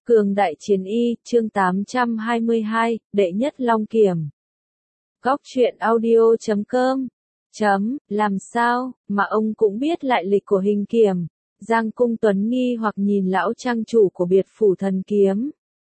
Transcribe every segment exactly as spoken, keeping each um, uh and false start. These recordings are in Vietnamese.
Cường đại chiến y, chương tám trăm hai mươi hai, đệ nhất long kiểm. Góc truyện audio chấm com. Chấm, làm sao, mà ông cũng biết lại lịch của hình kiểm. Giang Cung Tuấn nghi hoặc nhìn lão trang chủ của biệt phủ thần kiếm.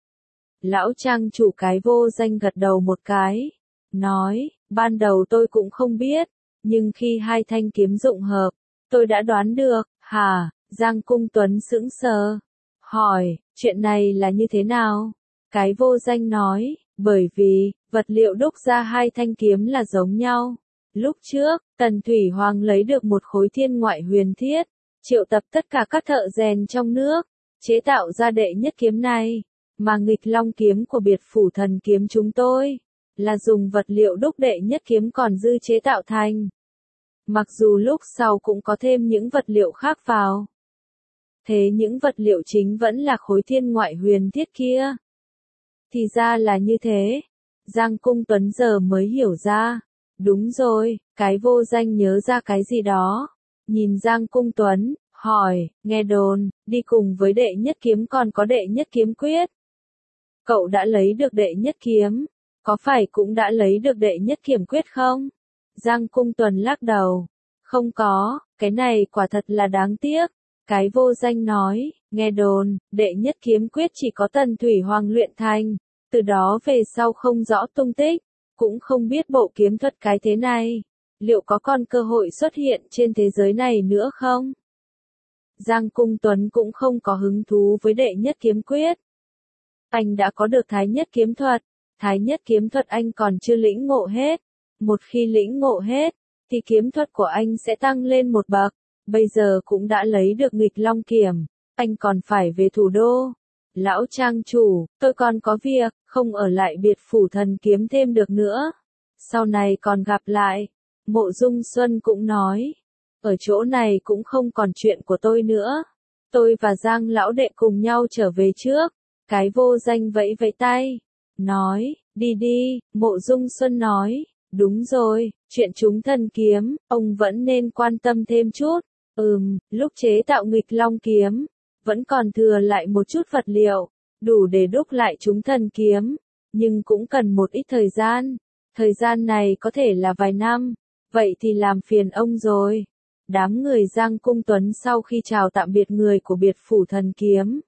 Lão trang chủ cái vô danh gật đầu một cái. Nói, ban đầu tôi cũng không biết, nhưng khi hai thanh kiếm dụng hợp, tôi đã đoán được, hả, Giang Cung Tuấn sững sờ. Hỏi, chuyện này là như thế nào? Cái vô danh nói, bởi vì, vật liệu đúc ra hai thanh kiếm là giống nhau. Lúc trước, Tần Thủy Hoàng lấy được một khối thiên ngoại huyền thiết, triệu tập tất cả các thợ rèn trong nước, chế tạo ra đệ nhất kiếm này, mà nghịch long kiếm của biệt phủ thần kiếm chúng tôi, là dùng vật liệu đúc đệ nhất kiếm còn dư chế tạo thành. Mặc dù lúc sau cũng có thêm những vật liệu khác vào. Thế những vật liệu chính vẫn là khối thiên ngoại huyền thiết kia. Thì ra là như thế. Giang Cung Tuấn giờ mới hiểu ra. Đúng rồi, cái vô danh nhớ ra cái gì đó. Nhìn Giang Cung Tuấn, hỏi, nghe đồn, đi cùng với đệ nhất kiếm còn có đệ nhất kiếm quyết. Cậu đã lấy được đệ nhất kiếm, có phải cũng đã lấy được đệ nhất kiểm quyết không? Giang Cung Tuấn lắc đầu. Không có, cái này quả thật là đáng tiếc. Cái vô danh nói, nghe đồn, đệ nhất kiếm quyết chỉ có Tần Thủy Hoàng luyện thành, từ đó về sau không rõ tung tích, cũng không biết bộ kiếm thuật cái thế này, liệu có còn cơ hội xuất hiện trên thế giới này nữa không? Giang Cung Tuấn cũng không có hứng thú với đệ nhất kiếm quyết. Anh đã có được thái nhất kiếm thuật, thái nhất kiếm thuật anh còn chưa lĩnh ngộ hết, một khi lĩnh ngộ hết, thì kiếm thuật của anh sẽ tăng lên một bậc. Bây giờ cũng đã lấy được nghịch long kiểm, anh còn phải về thủ đô. Lão trang chủ, tôi còn có việc, không ở lại biệt phủ thần kiếm thêm được nữa. Sau này còn gặp lại. Mộ Dung Xuân cũng nói, ở chỗ này cũng không còn chuyện của tôi nữa. Tôi và Giang lão đệ cùng nhau trở về trước. Cái vô danh vẫy vẫy tay, nói, đi đi, Mộ Dung Xuân nói, đúng rồi, chuyện chúng thần kiếm, ông vẫn nên quan tâm thêm chút. Ừm, lúc chế tạo nghịch long kiếm, vẫn còn thừa lại một chút vật liệu, đủ để đúc lại chúng thần kiếm, nhưng cũng cần một ít thời gian. Thời gian này có thể là vài năm, vậy thì làm phiền ông rồi. Đám người Giang Cung Tuấn sau khi chào tạm biệt người của biệt phủ thần kiếm,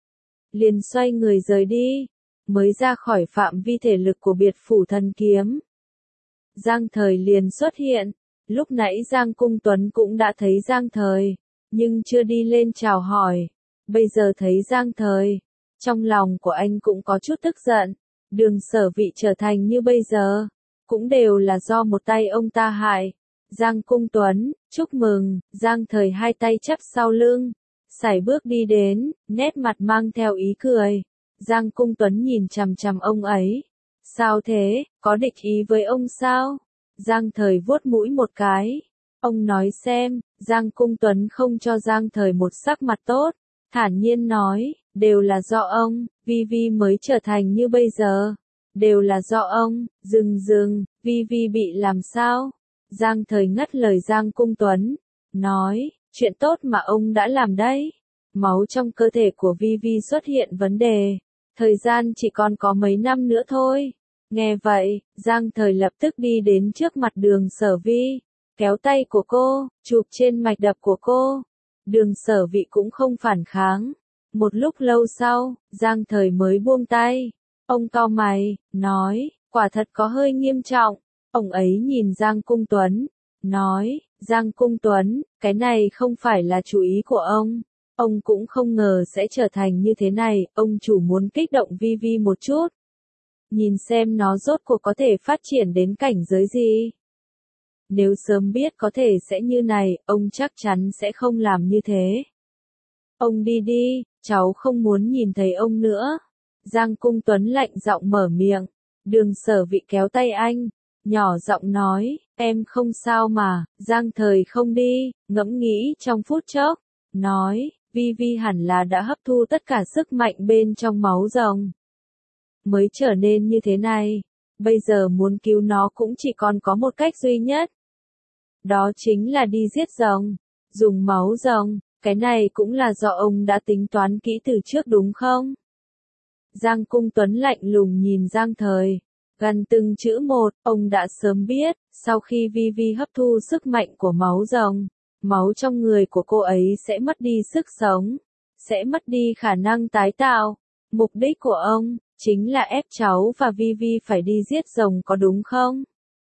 liền xoay người rời đi, mới ra khỏi phạm vi thể lực của biệt phủ thần kiếm. Giang Thời liền xuất hiện. Lúc nãy Giang Cung Tuấn cũng đã thấy Giang Thời, nhưng chưa đi lên chào hỏi. Bây giờ thấy Giang Thời, trong lòng của anh cũng có chút tức giận. Đường Sở Vị trở thành như bây giờ, cũng đều là do một tay ông ta hại. Giang Cung Tuấn, chúc mừng. Giang Thời hai tay chắp sau lưng, sải bước đi đến, nét mặt mang theo ý cười. Giang Cung Tuấn nhìn chằm chằm ông ấy. Sao thế, có địch ý với ông sao? Giang Thời vuốt mũi một cái. Ông nói xem, Giang Cung Tuấn không cho Giang Thời một sắc mặt tốt. Thản nhiên nói, đều là do ông, Vi Vi mới trở thành như bây giờ. Đều là do ông, dừng dừng, Vi Vi bị làm sao? Giang Thời ngắt lời Giang Cung Tuấn. Nói, chuyện tốt mà ông đã làm đấy. Máu trong cơ thể của Vi Vi xuất hiện vấn đề. Thời gian chỉ còn có mấy năm nữa thôi. Nghe vậy, Giang Thời lập tức đi đến trước mặt Đường Sở Vi, kéo tay của cô, chụp trên mạch đập của cô. Đường Sở Vị cũng không phản kháng. Một lúc lâu sau, Giang Thời mới buông tay. Ông cau mày, nói, quả thật có hơi nghiêm trọng. Ông ấy nhìn Giang Cung Tuấn, nói, Giang Cung Tuấn, cái này không phải là chủ ý của ông. Ông cũng không ngờ sẽ trở thành như thế này, ông chủ muốn kích động Vi Vi một chút. Nhìn xem nó rốt cuộc có thể phát triển đến cảnh giới gì. Nếu sớm biết có thể sẽ như này, ông chắc chắn sẽ không làm như thế. Ông đi đi, cháu không muốn nhìn thấy ông nữa. Giang Cung Tuấn lạnh giọng mở miệng. Đường Sở Vị kéo tay anh, nhỏ giọng nói, em không sao mà. Giang Thời không đi, ngẫm nghĩ trong phút chốc, nói, Vi Vi hẳn là đã hấp thu tất cả sức mạnh bên trong máu rồng, mới trở nên như thế này. Bây giờ muốn cứu nó cũng chỉ còn có một cách duy nhất. Đó chính là đi giết rồng, dùng máu rồng. Cái này cũng là do ông đã tính toán kỹ từ trước đúng không? Giang Cung Tuấn lạnh lùng nhìn Giang Thời, gần từng chữ một, ông đã sớm biết, sau khi Vi Vi hấp thu sức mạnh của máu rồng, máu trong người của cô ấy sẽ mất đi sức sống, sẽ mất đi khả năng tái tạo. Mục đích của ông chính là ép cháu và Vi Vi phải đi giết rồng, có đúng không?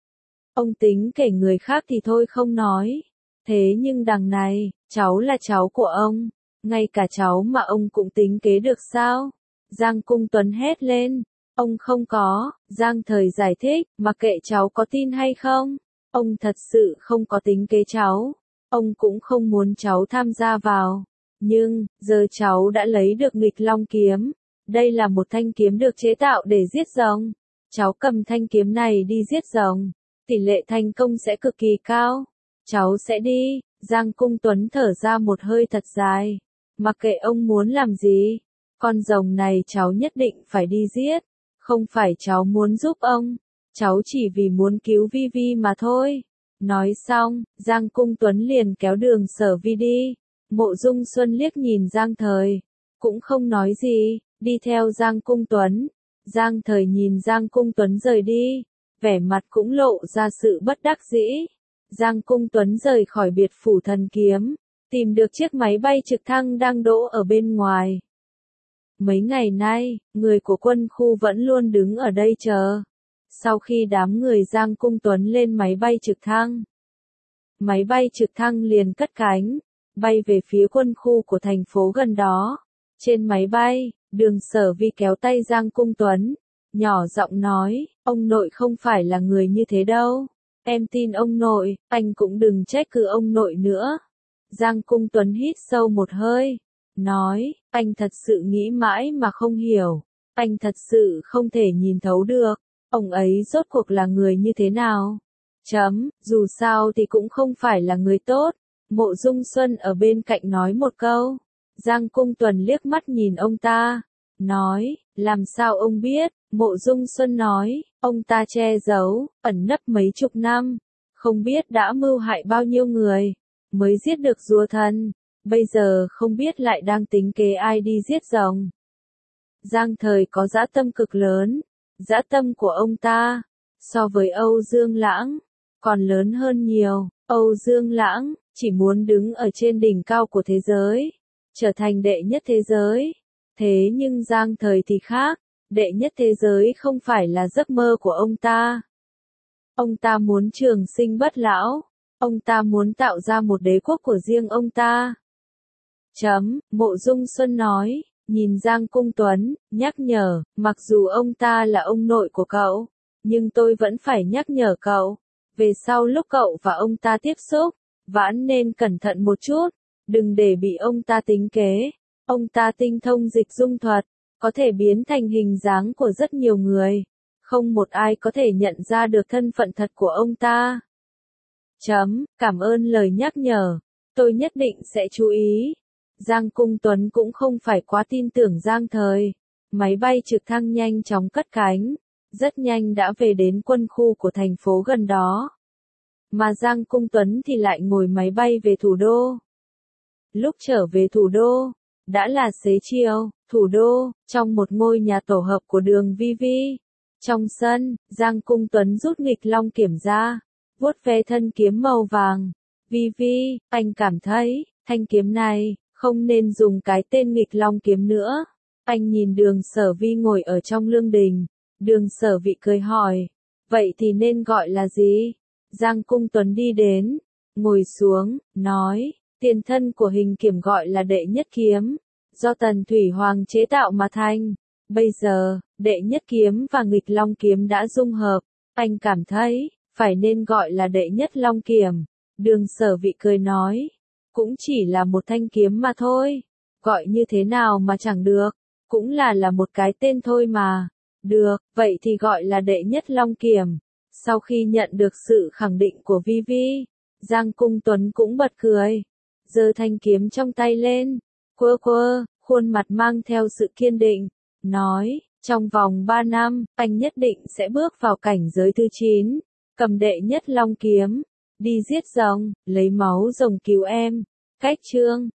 Ông tính kể người khác thì thôi không nói, thế nhưng đằng này, cháu là cháu của ông, ngay cả cháu mà ông cũng tính kế được sao? Giang Cung Tuấn hét lên. Ông không có, Giang Thời giải thích, mặc kệ cháu có tin hay không, ông thật sự không có tính kế cháu, ông cũng không muốn cháu tham gia vào. Nhưng, giờ cháu đã lấy được nghịch long kiếm, đây là một thanh kiếm được chế tạo để giết rồng. Cháu cầm thanh kiếm này đi giết rồng, tỷ lệ thành công sẽ cực kỳ cao. Cháu sẽ đi. Giang Cung Tuấn thở ra một hơi thật dài. Mặc kệ ông muốn làm gì, con rồng này cháu nhất định phải đi giết. Không phải cháu muốn giúp ông, cháu chỉ vì muốn cứu Vi Vi mà thôi. Nói xong, Giang Cung Tuấn liền kéo Đường Sở Vi đi. Mộ Dung Xuân liếc nhìn Giang Thời, cũng không nói gì, đi theo Giang Cung Tuấn. Giang Thời nhìn Giang Cung Tuấn rời đi, vẻ mặt cũng lộ ra sự bất đắc dĩ. Giang Cung Tuấn rời khỏi biệt phủ thần kiếm, tìm được chiếc máy bay trực thăng đang đỗ ở bên ngoài. Mấy ngày nay, người của quân khu vẫn luôn đứng ở đây chờ. Sau khi đám người Giang Cung Tuấn lên máy bay trực thăng, máy bay trực thăng liền cất cánh, bay về phía quân khu của thành phố gần đó. Trên máy bay, Đường Sở Vi kéo tay Giang Cung Tuấn, nhỏ giọng nói, ông nội không phải là người như thế đâu. Em tin ông nội, anh cũng đừng trách cứ ông nội nữa. Giang Cung Tuấn hít sâu một hơi, nói, anh thật sự nghĩ mãi mà không hiểu, anh thật sự không thể nhìn thấu được, ông ấy rốt cuộc là người như thế nào. Chấm, dù sao thì cũng không phải là người tốt. Mộ Dung Xuân ở bên cạnh nói một câu. Giang Cung Tuấn liếc mắt nhìn ông ta, nói, làm sao ông biết? Mộ Dung Xuân nói, ông ta che giấu, ẩn nấp mấy chục năm, không biết đã mưu hại bao nhiêu người, mới giết được rùa thần, bây giờ không biết lại đang tính kế ai đi giết rồng. Giang Thời có dã tâm cực lớn, dã tâm của ông ta, so với Âu Dương Lãng, còn lớn hơn nhiều. Âu Dương Lãng chỉ muốn đứng ở trên đỉnh cao của thế giới, trở thành đệ nhất thế giới. Thế nhưng Giang Thời thì khác, đệ nhất thế giới không phải là giấc mơ của ông ta. Ông ta muốn trường sinh bất lão, ông ta muốn tạo ra một đế quốc của riêng ông ta. Chấm, Mộ Dung Xuân nói, nhìn Giang Cung Tuấn, nhắc nhở, mặc dù ông ta là ông nội của cậu, nhưng tôi vẫn phải nhắc nhở cậu. Về sau lúc cậu và ông ta tiếp xúc, vẫn nên cẩn thận một chút, đừng để bị ông ta tính kế. Ông ta tinh thông dịch dung thuật, có thể biến thành hình dáng của rất nhiều người. Không một ai có thể nhận ra được thân phận thật của ông ta. Chấm, cảm ơn lời nhắc nhở, tôi nhất định sẽ chú ý. Giang Cung Tuấn cũng không phải quá tin tưởng Giang Thời. Máy bay trực thăng nhanh chóng cất cánh, rất nhanh đã về đến quân khu của thành phố gần đó. Mà Giang Cung Tuấn thì lại ngồi máy bay về thủ đô. Lúc trở về thủ đô, đã là xế chiều, thủ đô, trong một ngôi nhà tổ hợp của Đường Vi Vi. Trong sân, Giang Cung Tuấn rút nghịch long kiếm ra, vuốt ve thân kiếm màu vàng. Vi Vi, anh cảm thấy, thanh kiếm này, không nên dùng cái tên nghịch long kiếm nữa. Anh nhìn Đường Sở Vi ngồi ở trong lương đình. Đường Sở Vi cười hỏi, vậy thì nên gọi là gì? Giang Cung Tuấn đi đến, ngồi xuống, nói, tiền thân của hình kiếm gọi là đệ nhất kiếm, do Tần Thủy Hoàng chế tạo mà thành. Bây giờ, đệ nhất kiếm và nghịch long kiếm đã dung hợp, anh cảm thấy, phải nên gọi là đệ nhất long kiếm. Đường Sở Vi cười nói, cũng chỉ là một thanh kiếm mà thôi, gọi như thế nào mà chẳng được, cũng là là một cái tên thôi mà. Được, vậy thì gọi là đệ nhất long kiếm. Sau khi nhận được sự khẳng định của Vi Vi, Giang Cung Tuấn cũng bật cười, giơ thanh kiếm trong tay lên, quơ quơ, khuôn mặt mang theo sự kiên định, nói, trong vòng ba năm, anh nhất định sẽ bước vào cảnh giới thứ chín, cầm đệ nhất long kiếm, đi giết rồng, lấy máu rồng cứu em. Cách chương